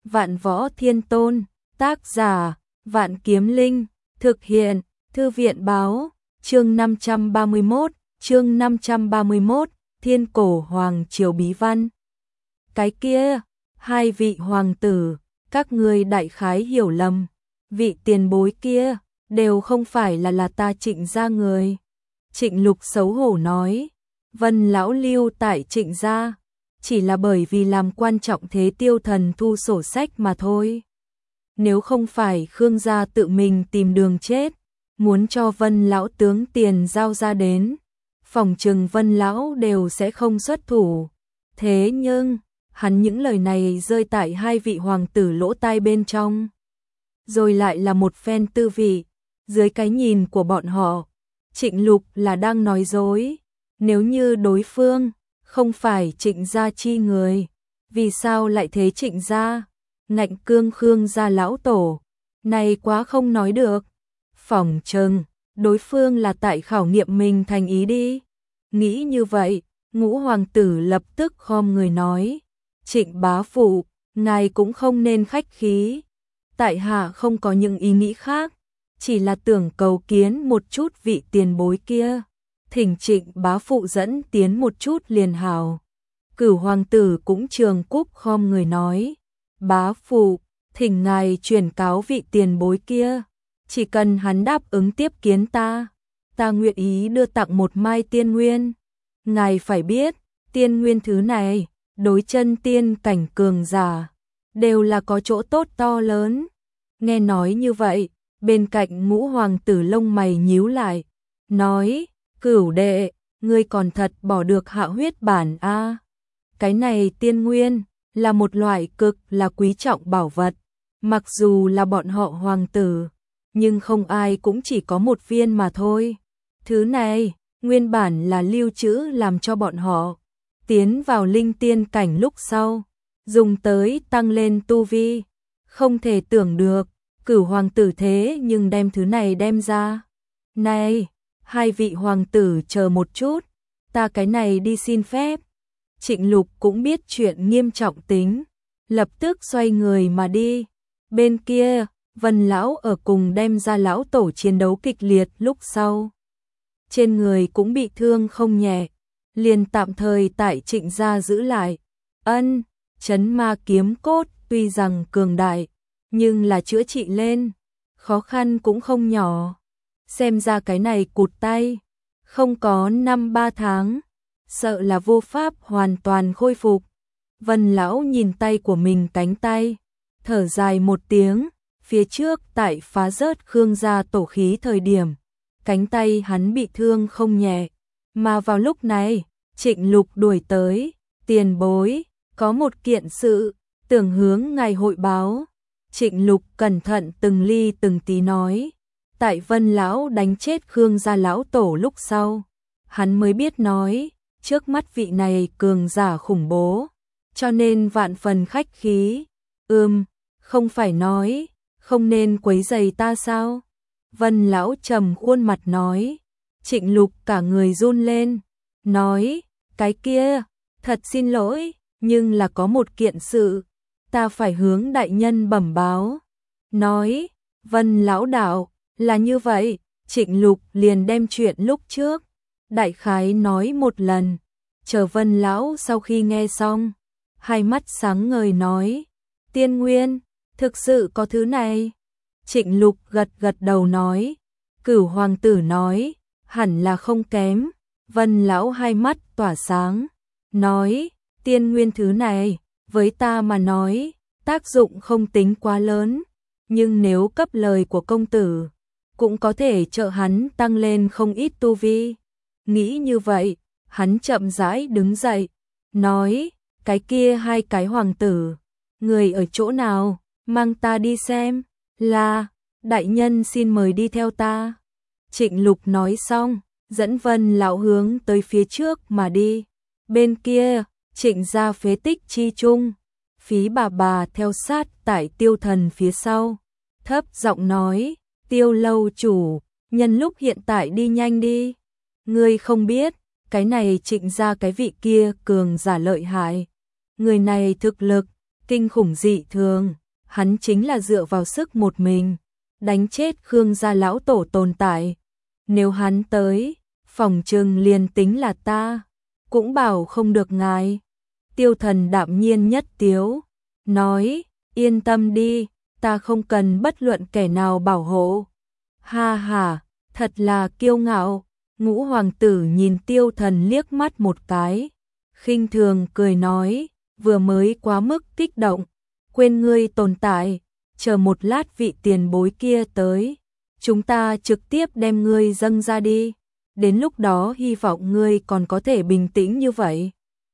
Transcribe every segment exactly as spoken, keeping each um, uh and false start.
Vạn Võ Thiên Tôn, tác giả, Vạn Kiếm Linh, thực hiện, Thư viện báo, chương năm trăm ba mươi mốt, chương năm trăm ba mươi mốt, Thiên Cổ Hoàng Triều Bí Văn. Cái kia, hai vị hoàng tử, các ngươi đại khái hiểu lầm, vị tiền bối kia, đều không phải là là ta Trịnh gia người. Trịnh Lục xấu hổ nói, Vân lão lưu tại Trịnh gia, chỉ là bởi vì làm quan trọng thế Tiêu Thần thu sổ sách mà thôi. Nếu không phải Khương gia tự mình tìm đường chết, muốn cho Vân lão tướng tiền giao ra đến, phòng trừng Vân lão đều sẽ không xuất thủ. Thế nhưng, hắn những lời này rơi tại hai vị hoàng tử lỗ tai bên trong, rồi lại là một phen tư vị, dưới cái nhìn của bọn họ, Trịnh Lục là đang nói dối. Nếu như đối phương không phải Trịnh gia chi người, vì sao lại thế Trịnh gia? Ngạnh cương Khương gia lão tổ, này quá không nói được. Phỏng chừng, đối phương là tại khảo nghiệm mình thành ý đi. Nghĩ như vậy, ngũ hoàng tử lập tức khom người nói, Trịnh bá phụ, ngài cũng không nên khách khí. Tại hạ không có những ý nghĩ khác, chỉ là tưởng cầu kiến một chút vị tiền bối kia. Thỉnh Trịnh bá phụ dẫn tiến một chút liền hào. Cửu hoàng tử cũng trường cúc khom người nói, bá phụ, thỉnh ngài truyền cáo vị tiền bối kia, chỉ cần hắn đáp ứng tiếp kiến ta, ta nguyện ý đưa tặng một mai tiên nguyên. Ngài phải biết, tiên nguyên thứ này, đối chân tiên cảnh cường giả, đều là có chỗ tốt to lớn. Nghe nói như vậy, bên cạnh ngũ hoàng tử lông mày nhíu lại, nói, Cửu đệ, ngươi còn thật bỏ được hạ huyết bản a. À. Cái này tiên nguyên là một loại cực là quý trọng bảo vật, mặc dù là bọn họ hoàng tử, nhưng không ai cũng chỉ có một viên mà thôi. Thứ này, nguyên bản là lưu trữ làm cho bọn họ tiến vào linh tiên cảnh lúc sau, dùng tới tăng lên tu vi. Không thể tưởng được, Cửu hoàng tử thế nhưng đem thứ này đem ra. Này, hai vị hoàng tử chờ một chút, ta cái này đi xin phép. Trịnh Lục cũng biết chuyện nghiêm trọng tính, lập tức xoay người mà đi. Bên kia, Vân lão ở cùng đem ra lão tổ chiến đấu kịch liệt lúc sau, trên người cũng bị thương không nhẹ, liền tạm thời tại Trịnh gia giữ lại. Ân, chấn ma kiếm cốt tuy rằng cường đại, nhưng là chữa trị lên, khó khăn cũng không nhỏ. Xem ra cái này cụt tay, không có năm ba tháng, sợ là vô pháp hoàn toàn khôi phục. Vân lão nhìn tay của mình cánh tay, thở dài một tiếng, phía trước tại phá rớt Khương gia tổ khí thời điểm, cánh tay hắn bị thương không nhẹ, mà vào lúc này, Trịnh Lục đuổi tới, tiền bối, có một kiện sự, tưởng hướng ngài hội báo. Trịnh Lục cẩn thận từng ly từng tí nói, tại Vân lão đánh chết Khương gia lão tổ lúc sau, hắn mới biết nói, trước mắt vị này cường giả khủng bố, cho nên vạn phần khách khí. Ừm, không phải nói, không nên quấy rầy ta sao? Vân lão trầm khuôn mặt nói. Trịnh Lục cả người run lên, nói, cái kia, thật xin lỗi, nhưng là có một kiện sự, ta phải hướng đại nhân bẩm báo. Nói, Vân lão đạo, là như vậy. Trịnh Lục liền đem chuyện lúc trước đại khái nói một lần, chờ Vân lão sau khi nghe xong, hai mắt sáng ngời nói, tiên nguyên, thực sự có thứ này. Trịnh Lục gật gật đầu nói, Cửu hoàng tử nói, hẳn là không kém. Vân lão hai mắt tỏa sáng, nói, tiên nguyên thứ này, với ta mà nói, tác dụng không tính quá lớn, nhưng nếu cấp lời của công tử, cũng có thể trợ hắn tăng lên không ít tu vi. Nghĩ như vậy, hắn chậm rãi đứng dậy, nói, cái kia hai cái hoàng tử, người ở chỗ nào, mang ta đi xem. Là, đại nhân xin mời đi theo ta. Trịnh Lục nói xong, dẫn Vân lão hướng tới phía trước mà đi. Bên kia, Trịnh gia phế tích chi trung, Phí bà bà theo sát tại Tiêu Thần phía sau, thấp giọng nói, Tiêu lâu chủ, nhân lúc hiện tại đi nhanh đi. Ngươi không biết, cái này Trịnh gia cái vị kia cường giả lợi hại. Người này thực lực, kinh khủng dị thường, hắn chính là dựa vào sức một mình, đánh chết Khương gia lão tổ tồn tại. Nếu hắn tới, phòng trừng liền tính là ta, cũng bảo không được ngài. Tiêu Thần đạm nhiên nhất tiếu, nói, yên tâm đi, ta không cần bất luận kẻ nào bảo hộ. Ha ha, thật là kiêu ngạo. Ngũ hoàng tử nhìn Tiêu Thần liếc mắt một cái, khinh thường cười nói, vừa mới quá mức kích động, quên ngươi tồn tại, chờ một lát vị tiền bối kia tới, chúng ta trực tiếp đem ngươi dâng ra đi, đến lúc đó hy vọng ngươi còn có thể bình tĩnh như vậy.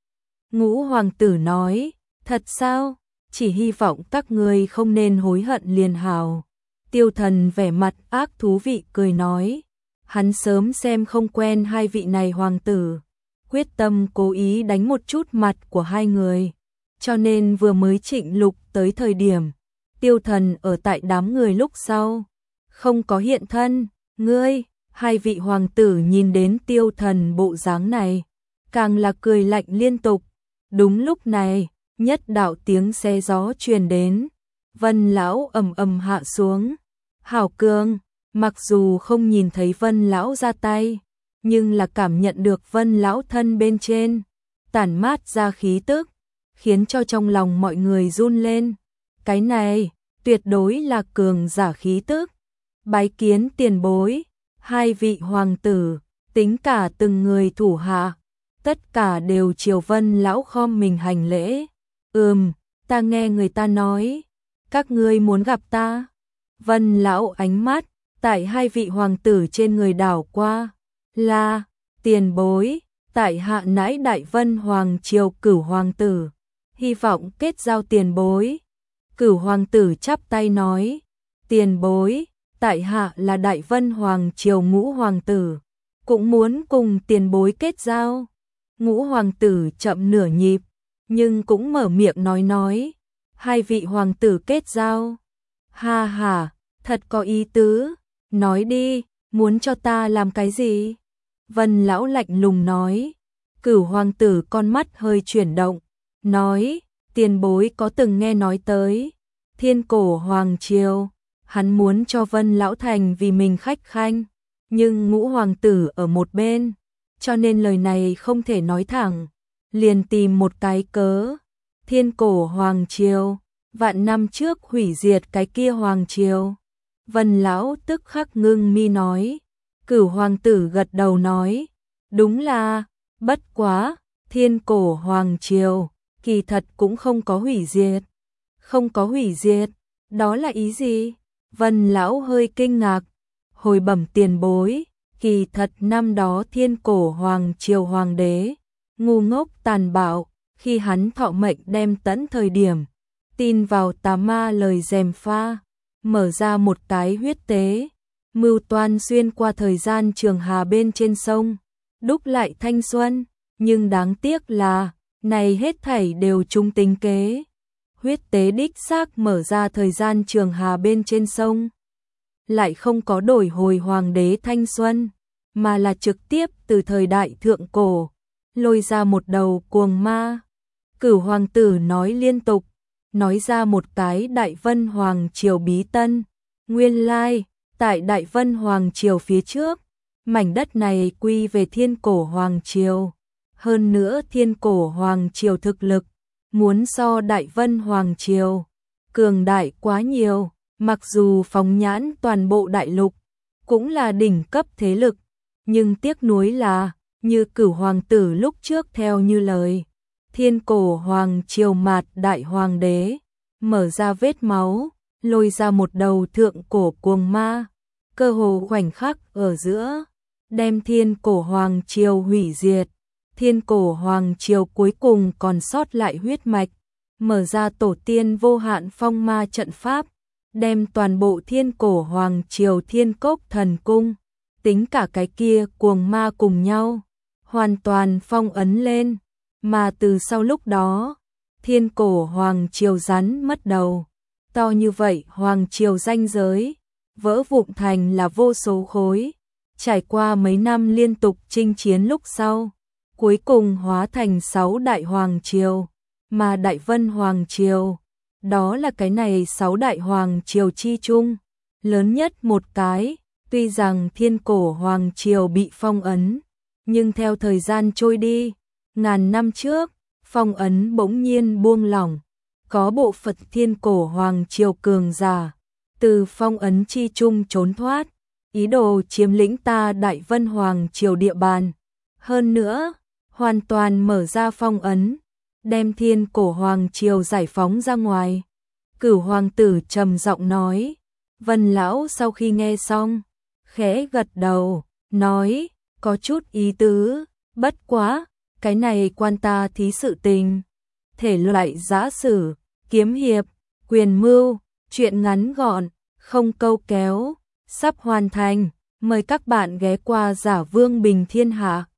Ngũ hoàng tử nói, thật sao, chỉ hy vọng các ngươi không nên hối hận liền hào. Tiêu Thần vẻ mặt ác thú vị cười nói, hắn sớm xem không quen hai vị này hoàng tử, quyết tâm cố ý đánh một chút mặt của hai người, cho nên vừa mới Trịnh Lục tới thời điểm, Tiêu Thần ở tại đám người lúc sau, không có hiện thân. Ngươi, hai vị hoàng tử nhìn đến Tiêu Thần bộ dáng này, càng là cười lạnh liên tục. Đúng lúc này, nhất đạo tiếng xe gió truyền đến, Vân lão ầm ầm hạ xuống. Hảo Cường, mặc dù không nhìn thấy Vân lão ra tay, nhưng là cảm nhận được Vân lão thân bên trên tản mát ra khí tức, khiến cho trong lòng mọi người run lên. Cái này, tuyệt đối là cường giả khí tức. Bái kiến tiền bối, hai vị hoàng tử, tính cả từng người thủ hạ, tất cả đều chiều Vân lão khom mình hành lễ. Ừm, ta nghe người ta nói, các ngươi muốn gặp ta. Vân lão ánh mắt tại hai vị hoàng tử trên người đảo qua, là tiền bối, tại hạ nãi Đại Vân hoàng triều Cửu hoàng tử, hy vọng kết giao tiền bối. Cửu hoàng tử chắp tay nói, tiền bối, tại hạ là Đại Vân hoàng triều Ngũ hoàng tử, cũng muốn cùng tiền bối kết giao. Ngũ hoàng tử chậm nửa nhịp, nhưng cũng mở miệng nói nói, hai vị hoàng tử kết giao. Ha ha, thật có ý tứ, nói đi, muốn cho ta làm cái gì? Vân lão lạnh lùng nói. Cửu hoàng tử con mắt hơi chuyển động, nói, tiền bối có từng nghe nói tới Thiên Cổ hoàng triều, hắn muốn cho Vân lão thành vì mình khách khanh, nhưng Ngũ hoàng tử ở một bên, cho nên lời này không thể nói thẳng, liền tìm một cái cớ. Thiên Cổ hoàng triều, vạn năm trước hủy diệt cái kia hoàng triều. Vân lão tức khắc ngưng mi nói. Cửu hoàng tử gật đầu nói, đúng là, bất quá, Thiên Cổ hoàng triều, kỳ thật cũng không có hủy diệt. Không có hủy diệt, đó là ý gì? Vân lão hơi kinh ngạc, hồi bẩm tiền bối, kỳ thật năm đó Thiên Cổ hoàng triều hoàng đế, ngu ngốc tàn bạo, khi hắn thọ mệnh đem tẫn thời điểm, tin vào tà ma lời gièm pha, mở ra một cái huyết tế, mưu toan xuyên qua thời gian trường hà bên trên sông, đúc lại thanh xuân, nhưng đáng tiếc là, này hết thảy đều trung tính kế. Huyết tế đích xác mở ra thời gian trường hà bên trên sông, lại không có đổi hồi hoàng đế thanh xuân, mà là trực tiếp từ thời đại thượng cổ, lôi ra một đầu cuồng ma. Cửu hoàng tử nói liên tục, nói ra một cái Đại Vân hoàng triều bí tân. Nguyên lai, tại Đại Vân hoàng triều phía trước, mảnh đất này quy về Thiên Cổ hoàng triều. Hơn nữa Thiên Cổ hoàng triều thực lực, muốn so Đại Vân hoàng triều cường đại quá nhiều, mặc dù phóng nhãn toàn bộ đại lục, cũng là đỉnh cấp thế lực, nhưng tiếc nuối là, như Cửu hoàng tử lúc trước theo như lời, Thiên Cổ hoàng triều mạt đại hoàng đế, mở ra vết máu, lôi ra một đầu thượng cổ cuồng ma, cơ hồ khoảnh khắc ở giữa, đem Thiên Cổ hoàng triều hủy diệt. Thiên Cổ hoàng triều cuối cùng còn sót lại huyết mạch, mở ra tổ tiên vô hạn phong ma trận pháp, đem toàn bộ Thiên Cổ hoàng triều Thiên Cốc thần cung, tính cả cái kia cuồng ma cùng nhau, hoàn toàn phong ấn lên, mà từ sau lúc đó, Thiên Cổ hoàng triều rắn mất đầu, to như vậy hoàng triều ranh giới, vỡ vụn thành là vô số khối, trải qua mấy năm liên tục chinh chiến lúc sau, cuối cùng hóa thành sáu đại hoàng triều, mà Đại Vân hoàng triều đó là cái này sáu đại hoàng triều chi chung, lớn nhất một cái, tuy rằng thiên cổ hoàng triều bị phong ấn, nhưng theo thời gian trôi đi, ngàn năm trước, phong ấn bỗng nhiên buông lỏng, có bộ phận thiên cổ hoàng triều cường giả, từ phong ấn chi chung trốn thoát, ý đồ chiếm lĩnh ta Đại Vân hoàng triều địa bàn. Hơn nữa, hoàn toàn mở ra phong ấn, đem thiên cổ hoàng triều giải phóng ra ngoài. Cửu hoàng tử trầm giọng nói, Vân lão sau khi nghe xong, khẽ gật đầu, nói, có chút ý tứ, bất quá, cái này quan ta thí sự tình. Thể loại giã sử, kiếm hiệp, quyền mưu, chuyện ngắn gọn, không câu kéo, sắp hoàn thành, mời các bạn ghé qua Giả Vương Bình Thiên Hạ.